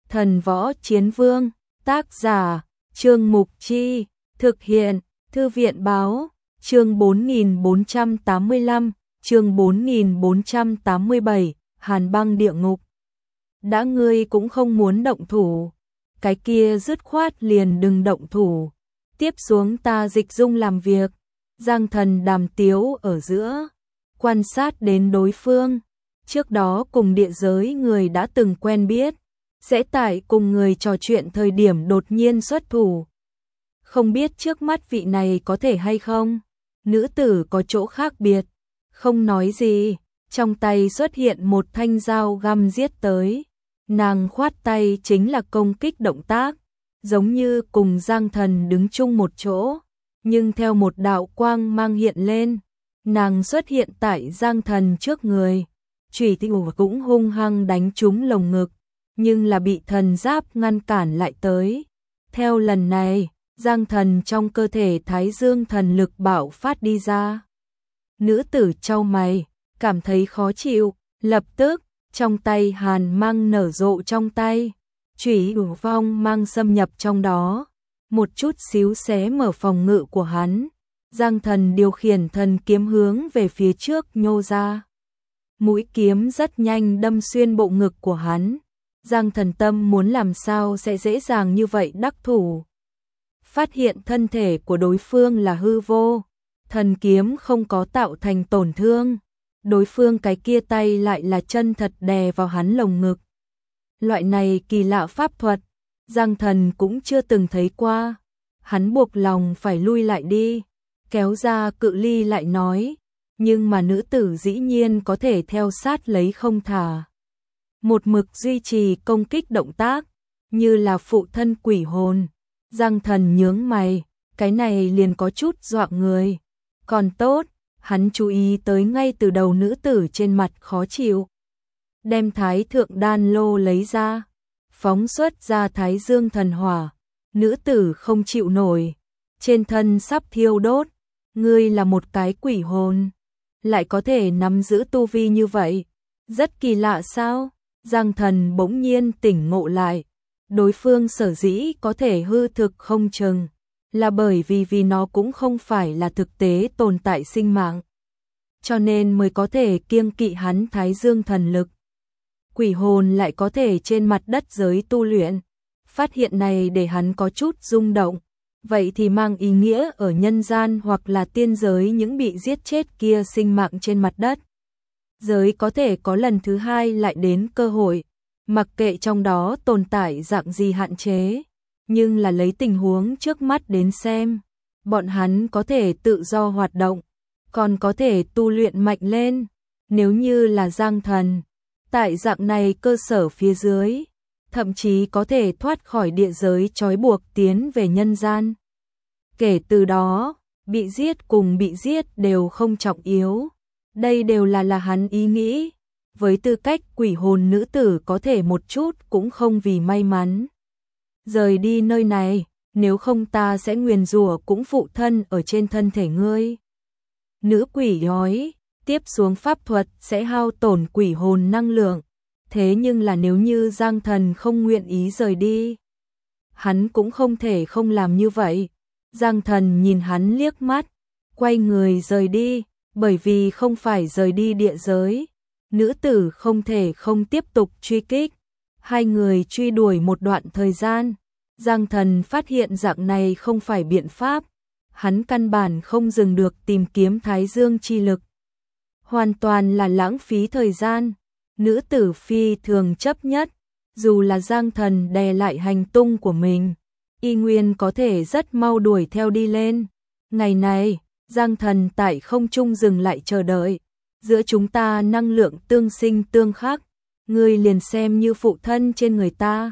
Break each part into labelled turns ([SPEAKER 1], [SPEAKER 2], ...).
[SPEAKER 1] Thần Võ Chiến Vương, tác giả, Trương Mục Chi, thực hiện, Thư viện Báo, chương 4485, chương 4487, Hàn Băng Địa Ngục. Đã ngươi cũng không muốn động thủ, cái kia dứt khoát liền đừng động thủ. Tiếp xuống ta dịch dung làm việc. Giang Thần đàm tiếu ở giữa, quan sát đến đối phương. Trước đó cùng địa giới người đã từng quen biết, sẽ tại cùng người trò chuyện thời điểm đột nhiên xuất thủ. Không biết trước mắt vị này có thể hay không? Nữ tử có chỗ khác biệt, không nói gì, trong tay xuất hiện một thanh dao găm giết tới. Nàng khoát tay chính là công kích động tác, giống như cùng Giang Thần đứng chung một chỗ, nhưng theo một đạo quang mang hiện lên, nàng xuất hiện tại Giang Thần trước người. Chủy thủ cũng hung hăng đánh trúng lồng ngực, nhưng là bị thần giáp ngăn cản lại tới. Theo lần này, Giang Thần trong cơ thể Thái Dương thần lực bạo phát đi ra. Nữ tử chau mày, cảm thấy khó chịu, lập tức, trong tay hàn mang nở rộ trong tay, chủy thủ phong mang xâm nhập trong đó, một chút xíu xé mở phòng ngự của hắn. Giang Thần điều khiển thần kiếm hướng về phía trước nhô ra. Mũi kiếm rất nhanh đâm xuyên bộ ngực của hắn. Giang Thần tâm muốn làm sao sẽ dễ dàng như vậy đắc thủ. Phát hiện thân thể của đối phương là hư vô, thần kiếm không có tạo thành tổn thương. Đối phương cái kia tay lại là chân thật đè vào hắn lồng ngực. Loại này kỳ lạ pháp thuật, Giang Thần cũng chưa từng thấy qua. Hắn buộc lòng phải lui lại đi, kéo ra cự ly lại nói, nhưng mà nữ tử dĩ nhiên có thể theo sát lấy không thả. Một mực duy trì công kích động tác, như là phụ thân quỷ hồn. Giang Thần nhướng mày, cái này liền có chút dọa người. Còn tốt, hắn chú ý tới ngay từ đầu nữ tử trên mặt khó chịu. Đem Thái Thượng Đan Lô lấy ra, phóng xuất ra Thái Dương thần hỏa. Nữ tử không chịu nổi, trên thân sắp thiêu đốt. Ngươi là một cái quỷ hồn, lại có thể nắm giữ tu vi như vậy, rất kỳ lạ sao? Giang Thần bỗng nhiên tỉnh ngộ lại, đối phương sở dĩ có thể hư thực không chừng, là bởi vì nó cũng không phải là thực tế tồn tại sinh mạng, cho nên mới có thể kiêng kỵ hắn Thái Dương thần lực. Quỷ hồn lại có thể trên mặt đất giới tu luyện, phát hiện này để hắn có chút rung động. Vậy thì mang ý nghĩa ở nhân gian hoặc là tiên giới những bị giết chết kia sinh mạng trên mặt đất giới có thể có lần thứ hai lại đến cơ hội, mặc kệ trong đó tồn tại dạng gì hạn chế, nhưng là lấy tình huống trước mắt đến xem, bọn hắn có thể tự do hoạt động, còn có thể tu luyện mạnh lên. Nếu như là Giang Thần, tại dạng này cơ sở phía dưới, thậm chí có thể thoát khỏi địa giới trói buộc tiến về nhân gian. Kể từ đó, bị giết cùng bị giết đều không trọng yếu. Đây đều là hắn ý nghĩ. Với tư cách quỷ hồn nữ tử có thể một chút cũng không vì may mắn rời đi nơi này, nếu không ta sẽ nguyền rủa cũng phụ thân ở trên thân thể ngươi. Nữ quỷ nói, tiếp xuống pháp thuật sẽ hao tổn quỷ hồn năng lượng. Thế nhưng là nếu như Giang Thần không nguyện ý rời đi, hắn cũng không thể không làm như vậy. Giang Thần nhìn hắn liếc mắt, quay người rời đi, bởi vì không phải rời đi địa giới. Nữ tử không thể không tiếp tục truy kích. Hai người truy đuổi một đoạn thời gian. Giang Thần phát hiện dạng này không phải biện pháp. Hắn căn bản không dừng được tìm kiếm Thái Dương chi lực. Hoàn toàn là lãng phí thời gian. Nữ tử phi thường chấp nhất, dù là Giang Thần đè lại hành tung của mình, y nguyên có thể rất mau đuổi theo đi lên. Ngày này, Giang Thần tại không trung dừng lại chờ đợi. Giữa chúng ta năng lượng tương sinh tương khắc, ngươi liền xem như phụ thân trên người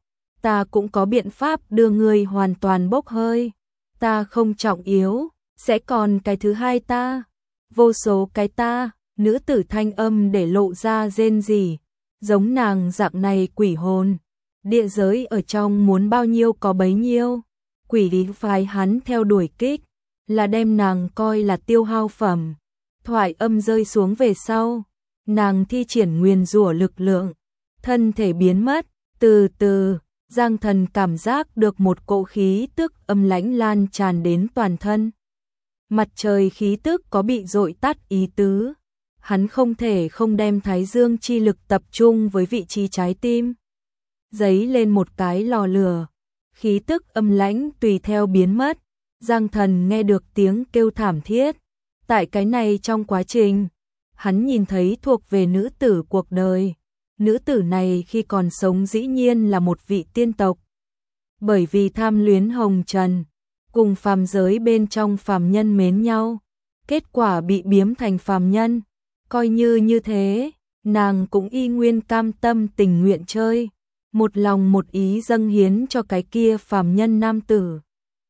[SPEAKER 1] ta cũng có biện pháp đưa ngươi hoàn toàn bốc hơi. Ta không trọng yếu, sẽ còn cái thứ hai ta, vô số cái ta. Nữ tử thanh âm để lộ ra rên rỉ, giống nàng dạng này quỷ hồn, địa giới ở trong muốn bao nhiêu có bấy nhiêu. Quỷ lý phái hắn theo đuổi kích, là đem nàng coi là tiêu hao phẩm. Thoại âm rơi xuống về sau, nàng thi triển nguyền rủa lực lượng, thân thể biến mất, từ từ, Giang Thần cảm giác được một cỗ khí tức âm lãnh lan tràn đến toàn thân. Mặt trời khí tức có bị dội tắt ý tứ. Hắn không thể không đem thái dương chi lực tập trung với vị trí trái tim. Giấy lên một cái lò lửa. Khí tức âm lãnh tùy theo biến mất. Giang Thần nghe được tiếng kêu thảm thiết. Tại cái này trong quá trình, hắn nhìn thấy thuộc về nữ tử cuộc đời. Nữ tử này khi còn sống dĩ nhiên là một vị tiên tộc. Bởi vì tham luyến hồng trần, cùng phàm giới bên trong phàm nhân mến nhau, kết quả bị biếm thành phàm nhân. Coi như thế, nàng cũng y nguyên cam tâm tình nguyện chơi, một lòng một ý dâng hiến cho cái kia phàm nhân nam tử.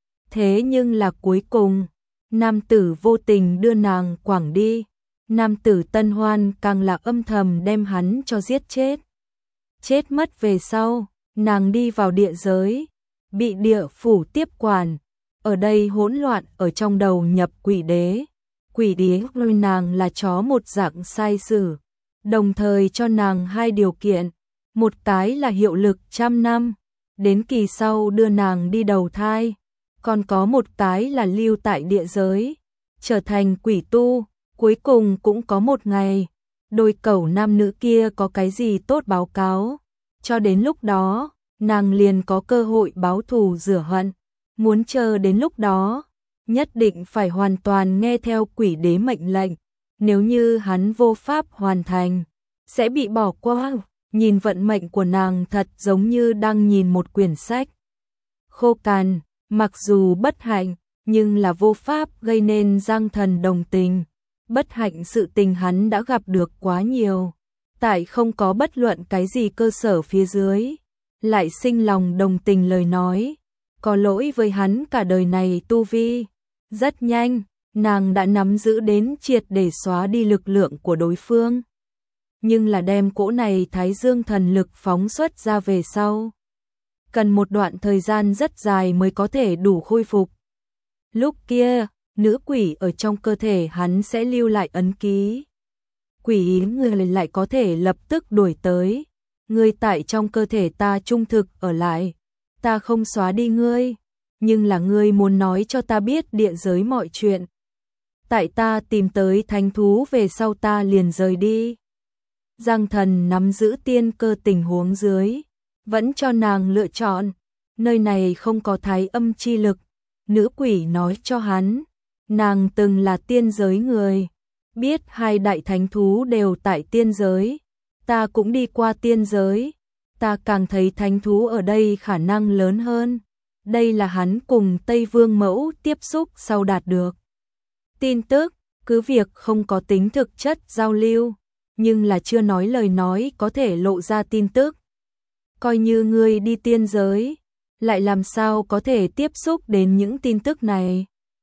[SPEAKER 1] Thế nhưng là cuối cùng, nam tử vô tình đưa nàng quẳng đi. Nam tử Tân Hoan càng là âm thầm đem hắn cho giết chết. Chết mất về sau, nàng đi vào địa giới, bị địa phủ tiếp quản. Ở đây hỗn loạn, ở trong đầu nhập quỷ đế. Quỷ đế lôi nàng là chó một dạng sai sử, đồng thời cho nàng hai điều kiện. Một cái là hiệu lực 100 năm, đến kỳ sau đưa nàng đi đầu thai. Còn có một cái là lưu tại địa giới, trở thành quỷ tu. Cuối cùng cũng có một ngày, đôi cẩu nam nữ kia có cái gì tốt báo cáo. Cho đến lúc đó, nàng liền có cơ hội báo thù rửa hận. Muốn chờ đến lúc đó, nhất định phải hoàn toàn nghe theo quỷ đế mệnh lệnh. Nếu như hắn vô pháp hoàn thành, sẽ bị bỏ qua. Nhìn vận mệnh của nàng thật giống như đang nhìn một quyển sách khô cằn, mặc dù bất hạnh, nhưng là vô pháp gây nên Giang Thần đồng tình. Bất hạnh sự tình hắn đã gặp được quá nhiều, tại không có bất luận cái gì cơ sở phía dưới, lại sinh lòng đồng tình lời nói, có lỗi với hắn cả đời này tu vi. Rất nhanh, nàng đã nắm giữ đến triệt để xóa đi lực lượng của đối phương. Nhưng là đem cỗ này thái dương thần lực phóng xuất ra về sau. Cần một đoạn thời gian rất dài mới có thể đủ khôi phục. Lúc kia, nữ quỷ ở trong cơ thể hắn sẽ lưu lại ấn ký. Quỷ người lại có thể lập tức đuổi tới. Ngươi tại trong cơ thể ta trung thực ở lại. Ta không xóa đi ngươi. Nhưng là ngươi muốn nói cho ta biết địa giới mọi chuyện. Tại ta tìm tới thánh thú về sau ta liền rời đi. Giang Thần nắm giữ tiên cơ tình huống dưới. Vẫn cho nàng lựa chọn. Nơi này không có thái âm chi lực. Nữ quỷ nói cho hắn. Nàng từng là tiên giới người, biết hai đại thánh thú đều tại tiên giới, ta cũng đi qua tiên giới, ta càng thấy thánh thú ở đây khả năng lớn hơn. Đây là hắn cùng Tây Vương Mẫu tiếp xúc sau đạt được tin tức, cứ việc không có tính thực chất giao lưu, nhưng là chưa nói lời nói có thể lộ ra tin tức. Coi như ngươi đi tiên giới, lại làm sao có thể tiếp xúc đến những tin tức này?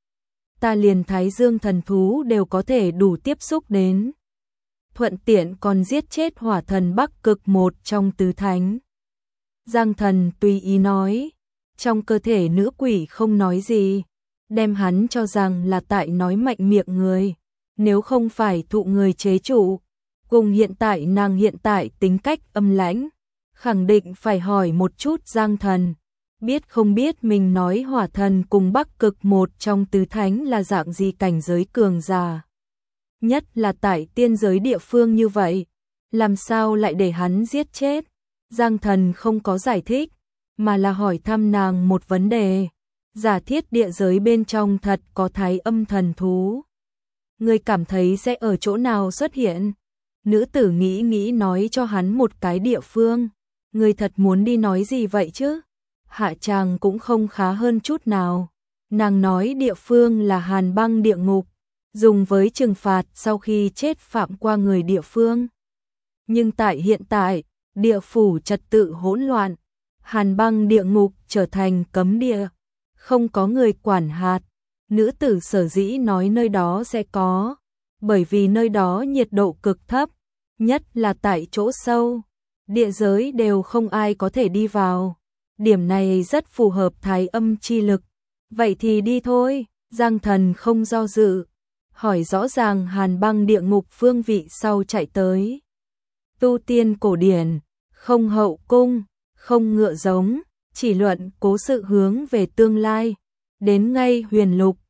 [SPEAKER 1] Ta liền thái dương thần thú đều có thể đủ tiếp xúc đến. Thuận tiện còn giết chết hỏa thần Bắc Cực một trong tứ thánh. Giang Thần tùy ý nói. Trong cơ thể nữ quỷ không nói gì. Đem hắn cho rằng là tại nói mạnh miệng người. Nếu không phải thụ người chế trụ. Cùng hiện tại nàng hiện tại tính cách âm lãnh. Khẳng định phải hỏi một chút Giang Thần. Biết không biết mình nói hỏa thần cùng Bắc Cực một trong tứ thánh là dạng gì cảnh giới cường giả. Nhất là tại tiên giới địa phương như vậy, làm sao lại để hắn giết chết. Giang Thần không có giải thích, mà là hỏi thăm nàng một vấn đề. Giả thiết địa giới bên trong thật có thái âm thần thú. Người cảm thấy sẽ ở chỗ nào xuất hiện? Nữ tử nghĩ nói cho hắn một cái địa phương. Người thật muốn đi nói gì vậy chứ? Hạ tràng cũng không khá hơn chút nào. Nàng nói địa phương là Hàn Băng địa ngục, dùng với trừng phạt sau khi chết phạm qua người địa phương. Nhưng tại hiện tại, địa phủ trật tự hỗn loạn, Hàn Băng địa ngục trở thành cấm địa, không có người quản hạt. Nữ tử sở dĩ nói nơi đó sẽ có, bởi vì nơi đó nhiệt độ cực thấp, nhất là tại chỗ sâu, địa giới đều không ai có thể đi vào. Điểm này rất phù hợp thái âm chi lực. Vậy thì đi thôi. Giang Thần không do dự, hỏi rõ ràng Hàn Băng địa ngục phương vị sau chạy tới. Tu tiên cổ điển, không hậu cung, không ngựa giống, chỉ luận cố sự hướng về tương lai. Đến ngay Huyền Lục,